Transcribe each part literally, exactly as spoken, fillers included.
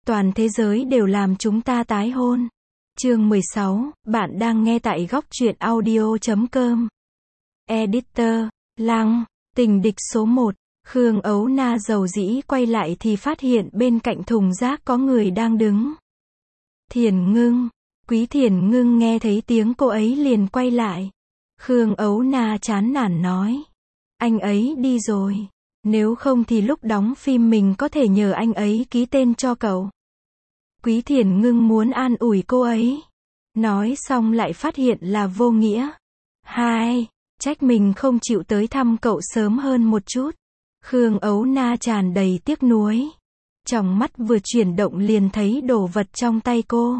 Toàn thế giới đều làm chúng ta tái hôn. Chương mười sáu, bạn đang nghe tại góc truyện audio chấm com. Editor, Lăng, tình địch số một. Khương Ấu Na dầu dĩ quay lại thì phát hiện bên cạnh thùng rác có người đang đứng. Thiền Ngưng. Quý Thiền Ngưng nghe thấy tiếng cô ấy liền quay lại. Khương Ấu Na chán nản nói. Anh ấy đi rồi. Nếu không thì lúc đóng phim mình có thể nhờ anh ấy ký tên cho cậu. Quý Thiền Ngưng muốn an ủi cô ấy. Nói xong lại phát hiện là vô nghĩa. Hai, trách mình không chịu tới thăm cậu sớm hơn một chút. Khương Ấu Na tràn đầy tiếc nuối. Trong mắt vừa chuyển động liền thấy đồ vật trong tay cô.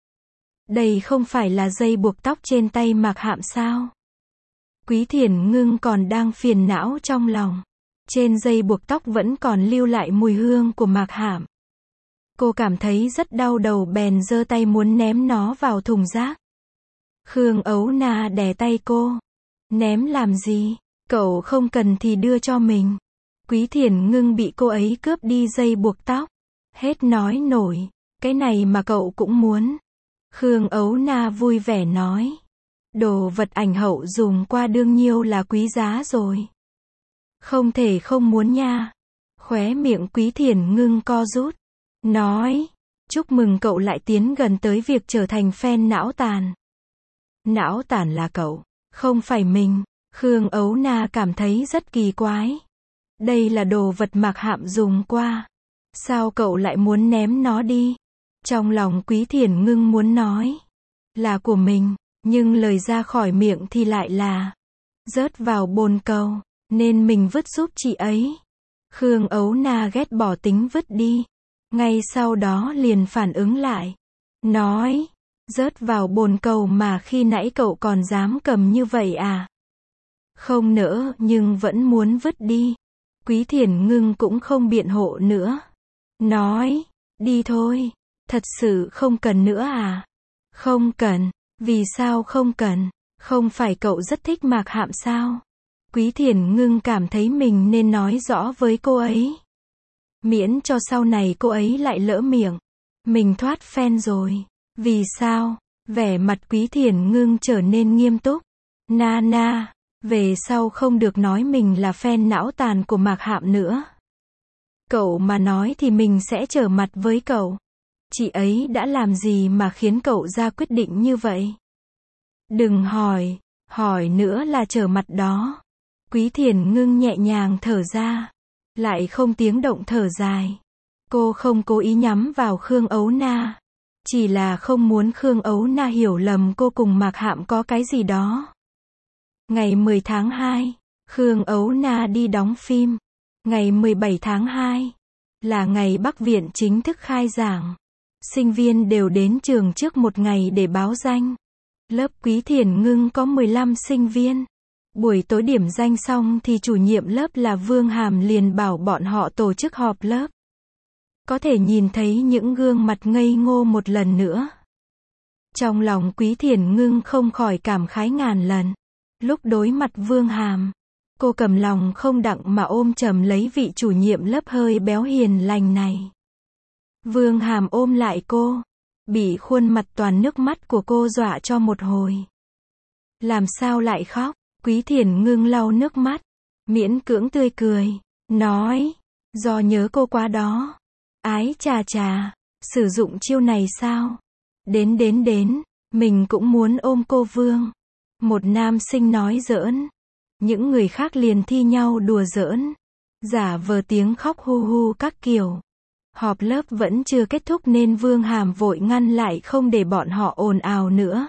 Đây không phải là dây buộc tóc trên tay Mạc Hạm sao? Quý Thiền Ngưng còn đang phiền não trong lòng. Trên dây buộc tóc vẫn còn lưu lại mùi hương của Mạc Hạm. Cô cảm thấy rất đau đầu bèn giơ tay muốn ném nó vào thùng rác. Khương Ấu Na đè tay cô. Ném làm gì? Cậu không cần thì đưa cho mình. Quý Thiền Ngưng bị cô ấy cướp đi dây buộc tóc. Hết nói nổi. Cái này mà cậu cũng muốn. Khương Ấu Na vui vẻ nói. Đồ vật ảnh hậu dùng qua đương nhiêu là quý giá rồi. Không thể không muốn nha. Khóe miệng Quý Thiền Ngưng co rút. Nói. Chúc mừng cậu lại tiến gần tới việc trở thành fan não tàn. Não tàn là cậu, không phải mình. Khương Ấu Na cảm thấy rất kỳ quái. Đây là đồ vật Mạc Hạm dùng qua. Sao cậu lại muốn ném nó đi? Trong lòng Quý Thiền Ngưng muốn nói. Là của mình, nhưng lời ra khỏi miệng thì lại là. Rớt vào bồn cầu, nên mình vứt giúp chị ấy. Khương Ấu Na ghét bỏ tính vứt đi. Ngay sau đó liền phản ứng lại. Nói. Rớt vào bồn cầu mà khi nãy cậu còn dám cầm như vậy à? Không nỡ, nhưng vẫn muốn vứt đi. Quý Thiền Ngưng cũng không biện hộ nữa. Nói. Đi thôi. Thật sự không cần nữa à? Không cần. Vì sao không cần? Không phải cậu rất thích Mạc Hạm sao? Quý Thiền Ngưng cảm thấy mình nên nói rõ với cô ấy. Miễn cho sau này cô ấy lại lỡ miệng. Mình thoát fan rồi. Vì sao? Vẻ mặt Quý Thiền Ngưng trở nên nghiêm túc. Na na, về sau không được nói mình là fan não tàn của Mạc Hạm nữa. Cậu mà nói thì mình sẽ trở mặt với cậu. Chị ấy đã làm gì mà khiến cậu ra quyết định như vậy? Đừng hỏi, hỏi nữa là trở mặt đó. Quý Thiền Ngưng nhẹ nhàng thở ra. Lại không tiếng động thở dài. Cô không cố ý nhắm vào Khương Ấu Na. Chỉ là không muốn Khương Ấu Na hiểu lầm cô cùng Mạc Hạm có cái gì đó. Ngày mười tháng hai, Khương Ấu Na đi đóng phim. Ngày mười bảy tháng hai, là ngày Bắc Viện chính thức khai giảng. Sinh viên đều đến trường trước một ngày để báo danh. Lớp Quý Thiền Ngưng có mười lăm sinh viên. Buổi tối điểm danh xong thì chủ nhiệm lớp là Vương Hàm liền bảo bọn họ tổ chức họp lớp. Có thể nhìn thấy những gương mặt ngây ngô một lần nữa. Trong lòng Quý Thiền Ngưng không khỏi cảm khái ngàn lần. Lúc đối mặt Vương Hàm, cô cầm lòng không đặng mà ôm chầm lấy vị chủ nhiệm lớp hơi béo hiền lành này. Vương Hàm ôm lại cô, bị khuôn mặt toàn nước mắt của cô dọa cho một hồi. Làm sao lại khóc? Quý Thiền Ngưng lau nước mắt, miễn cưỡng tươi cười, nói, do nhớ cô quá đó. Ái chà chà, sử dụng chiêu này sao? Đến đến đến, mình cũng muốn ôm cô Vương. Một nam sinh nói giỡn. Những người khác liền thi nhau đùa giỡn. Giả vờ tiếng khóc hu hu các kiểu. Họp lớp vẫn chưa kết thúc nên Vương Hàm vội ngăn lại không để bọn họ ồn ào nữa.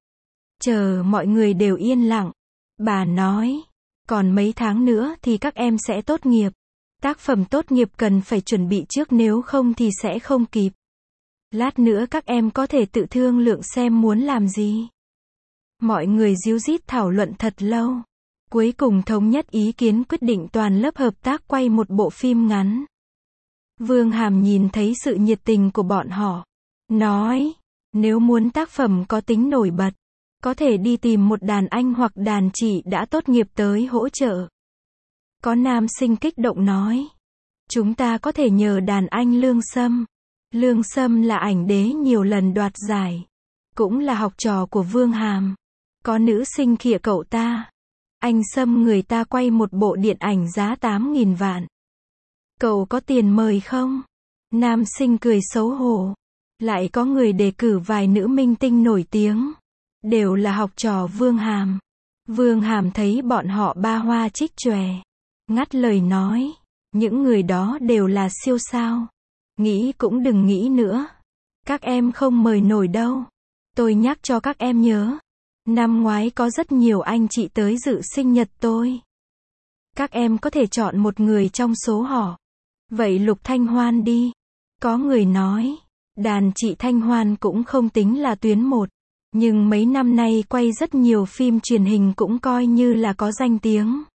Chờ mọi người đều yên lặng. Bà nói, còn mấy tháng nữa thì các em sẽ tốt nghiệp. Tác phẩm tốt nghiệp cần phải chuẩn bị trước nếu không thì sẽ không kịp. Lát nữa các em có thể tự thương lượng xem muốn làm gì. Mọi người díu dít thảo luận thật lâu. Cuối cùng thống nhất ý kiến quyết định toàn lớp hợp tác quay một bộ phim ngắn. Vương Hàm nhìn thấy sự nhiệt tình của bọn họ. Nói, nếu muốn tác phẩm có tính nổi bật, có thể đi tìm một đàn anh hoặc đàn chị đã tốt nghiệp tới hỗ trợ. Có nam sinh kích động nói. Chúng ta có thể nhờ đàn anh Lương Sâm. Lương Sâm là ảnh đế nhiều lần đoạt giải. Cũng là học trò của Vương Hàm. Có nữ sinh khịa cậu ta. Anh Sâm người ta quay một bộ điện ảnh giá tám nghìn vạn. Cậu có tiền mời không? Nam sinh cười xấu hổ. Lại có người đề cử vài nữ minh tinh nổi tiếng. Đều là học trò Vương Hàm. Vương Hàm thấy bọn họ ba hoa trích chòe. Ngắt lời nói. Những người đó đều là siêu sao. Nghĩ cũng đừng nghĩ nữa. Các em không mời nổi đâu. Tôi nhắc cho các em nhớ. Năm ngoái có rất nhiều anh chị tới dự sinh nhật tôi. Các em có thể chọn một người trong số họ. Vậy Lục Thanh Hoan đi. Có người nói. Đàn chị Thanh Hoan cũng không tính là tuyến một. Nhưng mấy năm nay quay rất nhiều phim truyền hình cũng coi như là có danh tiếng.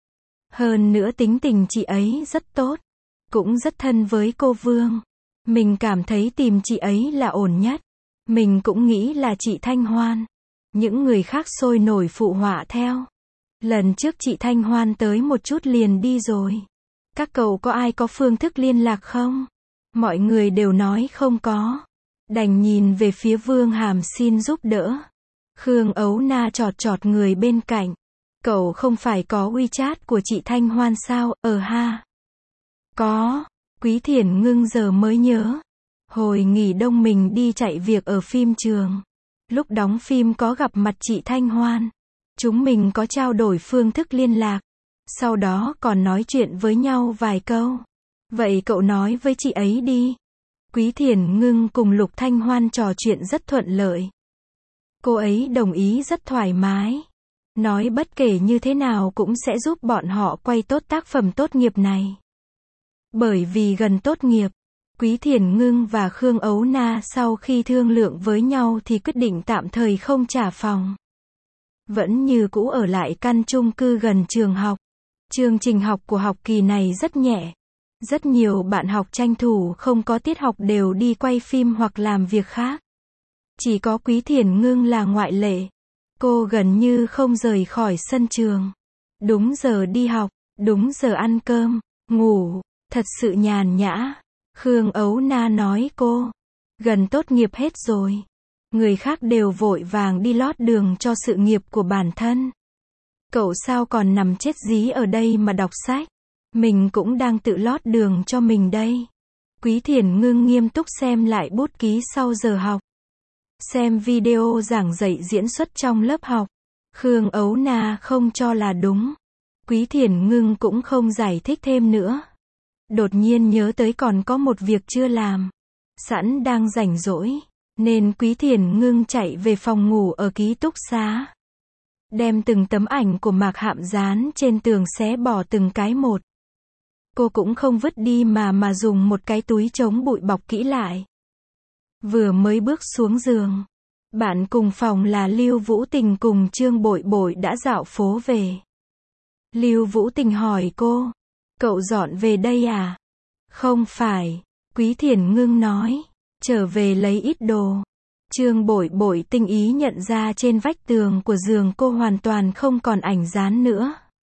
Hơn nữa tính tình chị ấy rất tốt. Cũng rất thân với cô Vương. Mình cảm thấy tìm chị ấy là ổn nhất. Mình cũng nghĩ là chị Thanh Hoan. Những người khác sôi nổi phụ họa theo. Lần trước chị Thanh Hoan tới một chút liền đi rồi. Các cậu có ai có phương thức liên lạc không? Mọi người đều nói không có. Đành nhìn về phía Vương Hàm xin giúp đỡ. Khương Ấu Na chọt chọt người bên cạnh. Cậu không phải có WeChat của chị Thanh Hoan sao? Ờ ha. Có. Quý Thiển Ngưng giờ mới nhớ. Hồi nghỉ đông mình đi chạy việc ở phim trường. Lúc đóng phim có gặp mặt chị Thanh Hoan. Chúng mình có trao đổi phương thức liên lạc. Sau đó còn nói chuyện với nhau vài câu. Vậy cậu nói với chị ấy đi. Quý Thiển Ngưng cùng Lục Thanh Hoan trò chuyện rất thuận lợi. Cô ấy đồng ý rất thoải mái. Nói bất kể như thế nào cũng sẽ giúp bọn họ quay tốt tác phẩm tốt nghiệp này. Bởi vì gần tốt nghiệp, Quý Thiển Ngưng và Khương Ấu Na sau khi thương lượng với nhau thì quyết định tạm thời không trả phòng. Vẫn như cũ ở lại căn chung cư gần trường học. Chương trình học của học kỳ này rất nhẹ. Rất nhiều bạn học tranh thủ không có tiết học đều đi quay phim hoặc làm việc khác. Chỉ có Quý Thiển Ngưng là ngoại lệ. Cô gần như không rời khỏi sân trường. Đúng giờ đi học, đúng giờ ăn cơm, ngủ, thật sự nhàn nhã. Khương Ấu Na nói cô, gần tốt nghiệp hết rồi. Người khác đều vội vàng đi lót đường cho sự nghiệp của bản thân. Cậu sao còn nằm chết dí ở đây mà đọc sách? Mình cũng đang tự lót đường cho mình đây. Quý Thiển Ngưng nghiêm túc xem lại bút ký sau giờ học. Xem video giảng dạy diễn xuất trong lớp học. Khương Ấu Na không cho là đúng. Quý Thiển Ngưng cũng không giải thích thêm nữa. Đột nhiên nhớ tới còn có một việc chưa làm. Sẵn đang rảnh rỗi. Nên Quý Thiển Ngưng chạy về phòng ngủ ở ký túc xá. Đem từng tấm ảnh của Mạc Hạm dán trên tường xé bỏ từng cái một. Cô cũng không vứt đi mà mà dùng một cái túi chống bụi bọc kỹ lại. Vừa mới bước xuống giường. Bạn cùng phòng là Lưu Vũ Tình cùng Trương Bội Bội đã dạo phố về. Lưu Vũ Tình hỏi cô. Cậu dọn về đây à? Không phải. Quý Thiển Ngưng nói. Trở về lấy ít đồ. Trương Bội Bội tinh ý nhận ra trên vách tường của giường cô hoàn toàn không còn ảnh dán nữa.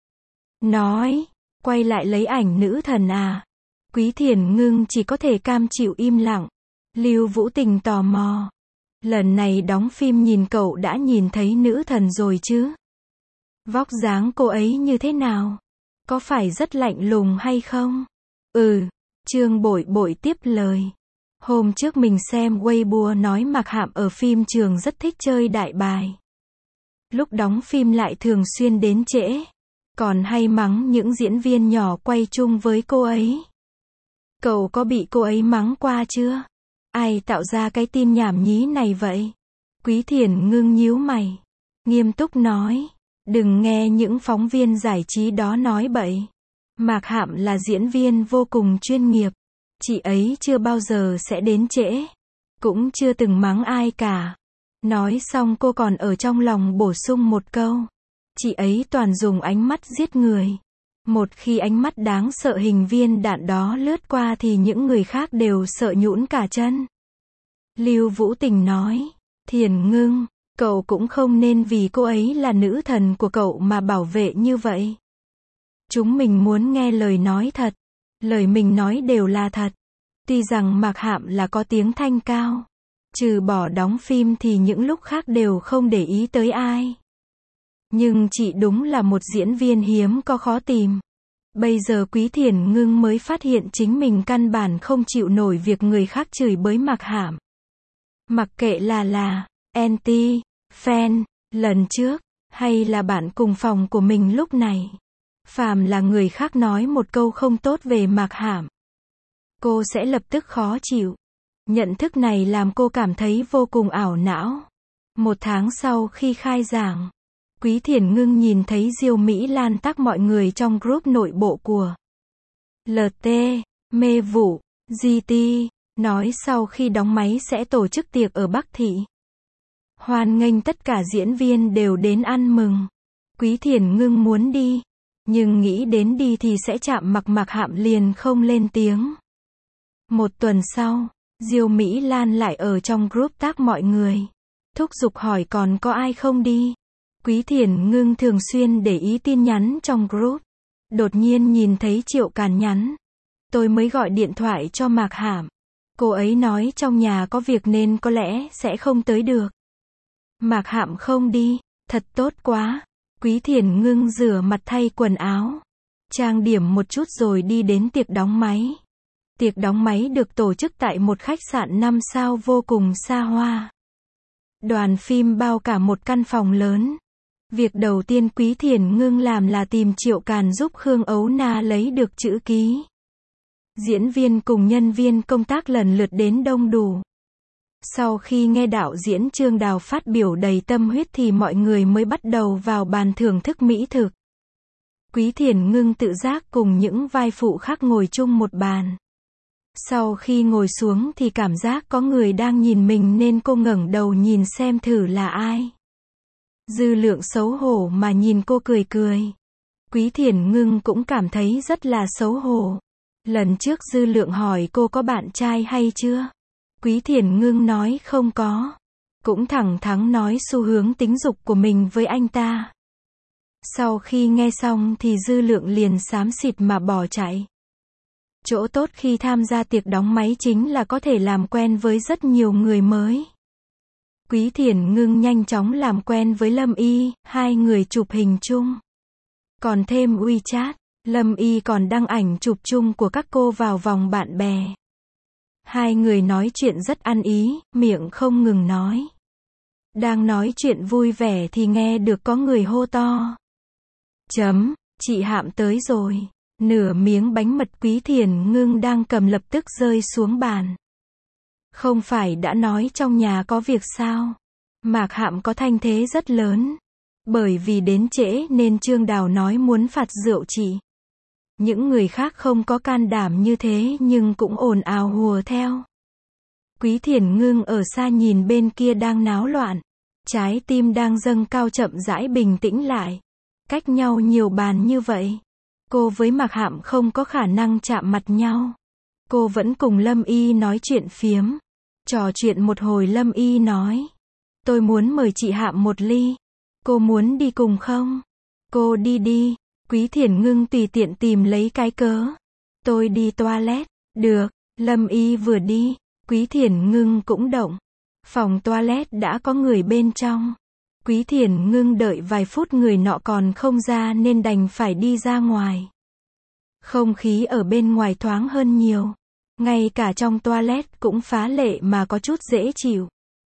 Nói. Quay lại lấy ảnh nữ thần à? Quý Thiển Ngưng chỉ có thể cam chịu im lặng. Lưu Vũ Tình tò mò. Lần này đóng phim nhìn cậu đã nhìn thấy nữ thần rồi chứ? Vóc dáng cô ấy như thế nào? Có phải rất lạnh lùng hay không? Ừ. Trương Bội Bội tiếp lời. Hôm trước mình xem Weibo nói Mạc Hạm ở phim trường rất thích chơi đại bài. Lúc đóng phim lại thường xuyên đến trễ. Còn hay mắng những diễn viên nhỏ quay chung với cô ấy. Cậu có bị cô ấy mắng qua chưa? Ai tạo ra cái tin nhảm nhí này vậy? Quý Thiển Ngưng nhíu mày. Nghiêm túc nói. Đừng nghe những phóng viên giải trí đó nói bậy. Mạc Hạm là diễn viên vô cùng chuyên nghiệp. Chị ấy chưa bao giờ sẽ đến trễ. Cũng chưa từng mắng ai cả. Nói xong cô còn ở trong lòng bổ sung một câu. Chị ấy toàn dùng ánh mắt giết người. Một khi ánh mắt đáng sợ hình viên đạn đó lướt qua thì những người khác đều sợ nhũn cả chân. Lưu Vũ Tình nói. Thiển Ngưng, cậu cũng không nên vì cô ấy là nữ thần của cậu mà bảo vệ như vậy. Chúng mình muốn nghe lời nói thật. Lời mình nói đều là thật. Tuy rằng Mạc Hạm là có tiếng thanh cao, trừ bỏ đóng phim thì những lúc khác đều không để ý tới ai. Nhưng chị đúng là một diễn viên hiếm có khó tìm. Bây giờ Quý Thiển Ngưng mới phát hiện chính mình căn bản không chịu nổi việc người khác chửi bới Mạc Hạm. Mặc kệ là là anti, fan, lần trước, hay là bạn cùng phòng của mình lúc này. Phàm là người khác nói một câu không tốt về Mạc Hạm, cô sẽ lập tức khó chịu. Nhận thức này làm cô cảm thấy vô cùng ảo não. Một tháng sau khi khai giảng, Quý Thiển Ngưng nhìn thấy Diêu Mỹ Lan tag mọi người trong group nội bộ của lờ tê, Mê Vụ, giê tê, nói sau khi đóng máy sẽ tổ chức tiệc ở Bắc Thị. Hoan nghênh tất cả diễn viên đều đến ăn mừng. Quý Thiển Ngưng muốn đi, nhưng nghĩ đến đi thì sẽ chạm mặt Mạc Hạm liền không lên tiếng. Một tuần sau, Diêu Mỹ Lan lại ở trong group tag mọi người, thúc giục hỏi còn có ai không đi. Quý Thiển Ngưng thường xuyên để ý tin nhắn trong group. Đột nhiên nhìn thấy Triệu Càn nhắn. Tôi mới gọi điện thoại cho Mạc Hạm. Cô ấy nói trong nhà có việc nên có lẽ sẽ không tới được. Mạc Hạm không đi, thật tốt quá. Quý Thiển Ngưng rửa mặt thay quần áo, trang điểm một chút rồi đi đến tiệc đóng máy. Tiệc đóng máy được tổ chức tại một khách sạn năm sao vô cùng xa hoa. Đoàn phim bao cả một căn phòng lớn. Việc đầu tiên Quý Thiển Ngưng làm là tìm Triệu Càn giúp Khương Ấu Na lấy được chữ ký. Diễn viên cùng nhân viên công tác lần lượt đến đông đủ. Sau khi nghe đạo diễn Trương Đào phát biểu đầy tâm huyết thì mọi người mới bắt đầu vào bàn thưởng thức mỹ thực. Quý Thiển Ngưng tự giác cùng những vai phụ khác ngồi chung một bàn. Sau khi ngồi xuống thì cảm giác có người đang nhìn mình nên cô ngẩng đầu nhìn xem thử là ai. Dư Lượng xấu hổ mà nhìn cô cười cười. Quý Thiển Ngưng cũng cảm thấy rất là xấu hổ. Lần trước Dư Lượng hỏi cô có bạn trai hay chưa? Quý Thiển Ngưng nói không có. Cũng thẳng thắn nói xu hướng tính dục của mình với anh ta. Sau khi nghe xong thì Dư Lượng liền xám xịt mà bỏ chạy. Chỗ tốt khi tham gia tiệc đóng máy chính là có thể làm quen với rất nhiều người mới. Quý Thiển Ngưng nhanh chóng làm quen với Lâm Y, hai người chụp hình chung. Còn thêm WeChat, Lâm Y còn đăng ảnh chụp chung của các cô vào vòng bạn bè. Hai người nói chuyện rất ăn ý, miệng không ngừng nói. Đang nói chuyện vui vẻ thì nghe được có người hô to. Chấm, chị Hạm tới rồi. Nửa miếng bánh mật Quý Thiển Ngưng đang cầm lập tức rơi xuống bàn. Không phải đã nói trong nhà có việc sao? Mạc Hạm có thanh thế rất lớn. Bởi vì đến trễ nên Trương Đào nói muốn phạt rượu chị. Những người khác không có can đảm như thế nhưng cũng ồn ào hùa theo. Quý Thiển Ngưng ở xa nhìn bên kia đang náo loạn. Trái tim đang dâng cao chậm rãi bình tĩnh lại. Cách nhau nhiều bàn như vậy. Cô với Mạc Hạm không có khả năng chạm mặt nhau. Cô vẫn cùng Lâm Y nói chuyện phiếm. Trò chuyện một hồi Lâm Y nói. Tôi muốn mời chị Hạm một ly. Cô muốn đi cùng không? Cô đi đi. Quý Thiển Ngưng tùy tiện tìm lấy cái cớ. Tôi đi toilet. Được. Lâm Y vừa đi. Quý Thiển Ngưng cũng động. Phòng toilet đã có người bên trong. Quý Thiển Ngưng đợi vài phút người nọ còn không ra nên đành phải đi ra ngoài. Không khí ở bên ngoài thoáng hơn nhiều. Ngay cả trong toilet cũng phá lệ mà có chút dễ chịu.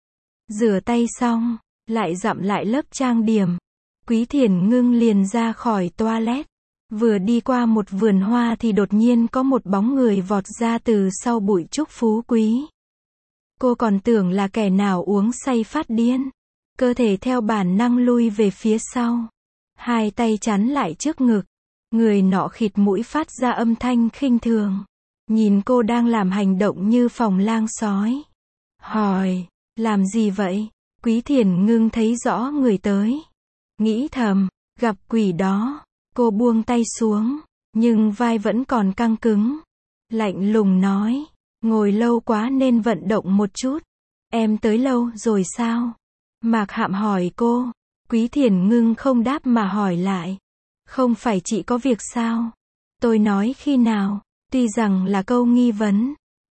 Rửa tay xong, lại dặm lại lớp trang điểm. Quý Thiển Ngưng liền ra khỏi toilet. Vừa đi qua một vườn hoa thì đột nhiên có một bóng người vọt ra từ sau bụi trúc phú quý. Cô còn tưởng là kẻ nào uống say phát điên. Cơ thể theo bản năng lui về phía sau. Hai tay chắn lại trước ngực. Người nọ khịt mũi phát ra âm thanh khinh thường. Nhìn cô đang làm hành động như phòng lang sói. Hỏi, làm gì vậy? Quý Thiển Ngưng thấy rõ người tới. Nghĩ thầm, gặp quỷ đó. Cô buông tay xuống, nhưng vai vẫn còn căng cứng. Lạnh lùng nói, ngồi lâu quá nên vận động một chút. Em tới lâu rồi sao? Mạc Hạm hỏi cô. Quý Thiển Ngưng không đáp mà hỏi lại. Không phải chị có việc sao? Tôi nói khi nào? Tuy rằng là câu nghi vấn,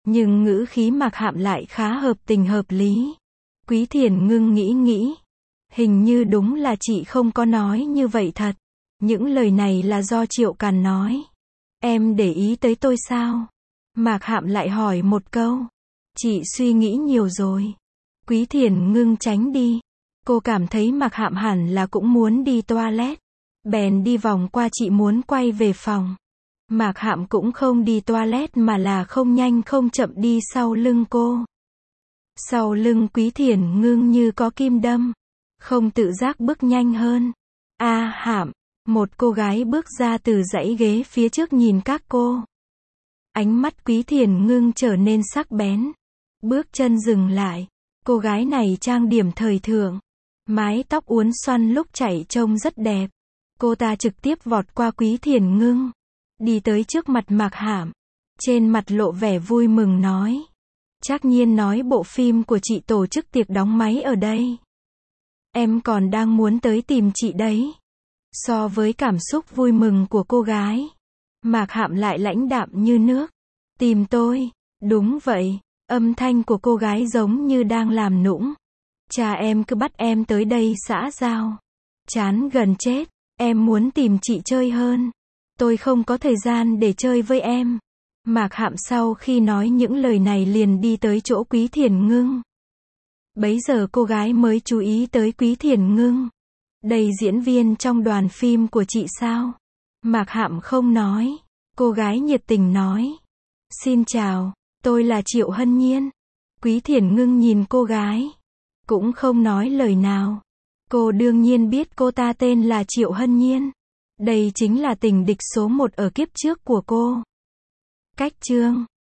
Nhưng ngữ khí Mạc Hạm lại khá hợp tình hợp lý. Quý Thiền Ngưng nghĩ nghĩ. Hình như đúng là chị không có nói như vậy thật. Những lời này là do Triệu Càn nói. Em để ý tới tôi sao? Mạc Hạm lại hỏi một câu. Chị suy nghĩ nhiều rồi. Quý Thiền Ngưng tránh đi. Cô cảm thấy Mạc Hạm hẳn là cũng muốn đi toilet. Bèn đi vòng qua chị muốn quay về phòng. Mạc Hạm cũng không đi toilet mà là không nhanh không chậm đi sau lưng cô. Sau lưng Quý Thiền Ngưng như có kim đâm. Không tự giác bước nhanh hơn. A Hạm. Một cô gái bước ra từ dãy ghế phía trước nhìn các cô. Ánh mắt Quý Thiền Ngưng trở nên sắc bén. Bước chân dừng lại. Cô gái này trang điểm thời thượng. Mái tóc uốn xoăn lúc chạy trông rất đẹp. Cô ta trực tiếp vọt qua Quý Thiền Ngưng. Đi tới trước mặt Mạc Hạm. Trên mặt lộ vẻ vui mừng nói. Trác Nhiên nói bộ phim của chị tổ chức tiệc đóng máy ở đây. Em còn đang muốn tới tìm chị đấy. So với cảm xúc vui mừng của cô gái, Mạc Hạm lại lãnh đạm như nước. Tìm tôi. Đúng vậy. Âm thanh của cô gái giống như đang làm nũng. Cha em cứ bắt em tới đây xã giao. Chán gần chết. Em muốn tìm chị chơi hơn. Tôi không có thời gian để chơi với em. Mạc Hạm sau khi nói những lời này liền đi tới chỗ Quý Thiền Ngưng. Bấy giờ cô gái mới chú ý tới Quý Thiền Ngưng. Đây diễn viên trong đoàn phim của chị sao? Mạc Hạm không nói. Cô gái nhiệt tình nói. Xin chào, tôi là Triệu Hân Nhiên. Quý Thiền Ngưng nhìn cô gái. Cũng không nói lời nào. Cô đương nhiên biết cô ta tên là Triệu Hân Nhiên. Đây chính là tình địch số một ở kiếp trước của cô. Cách chương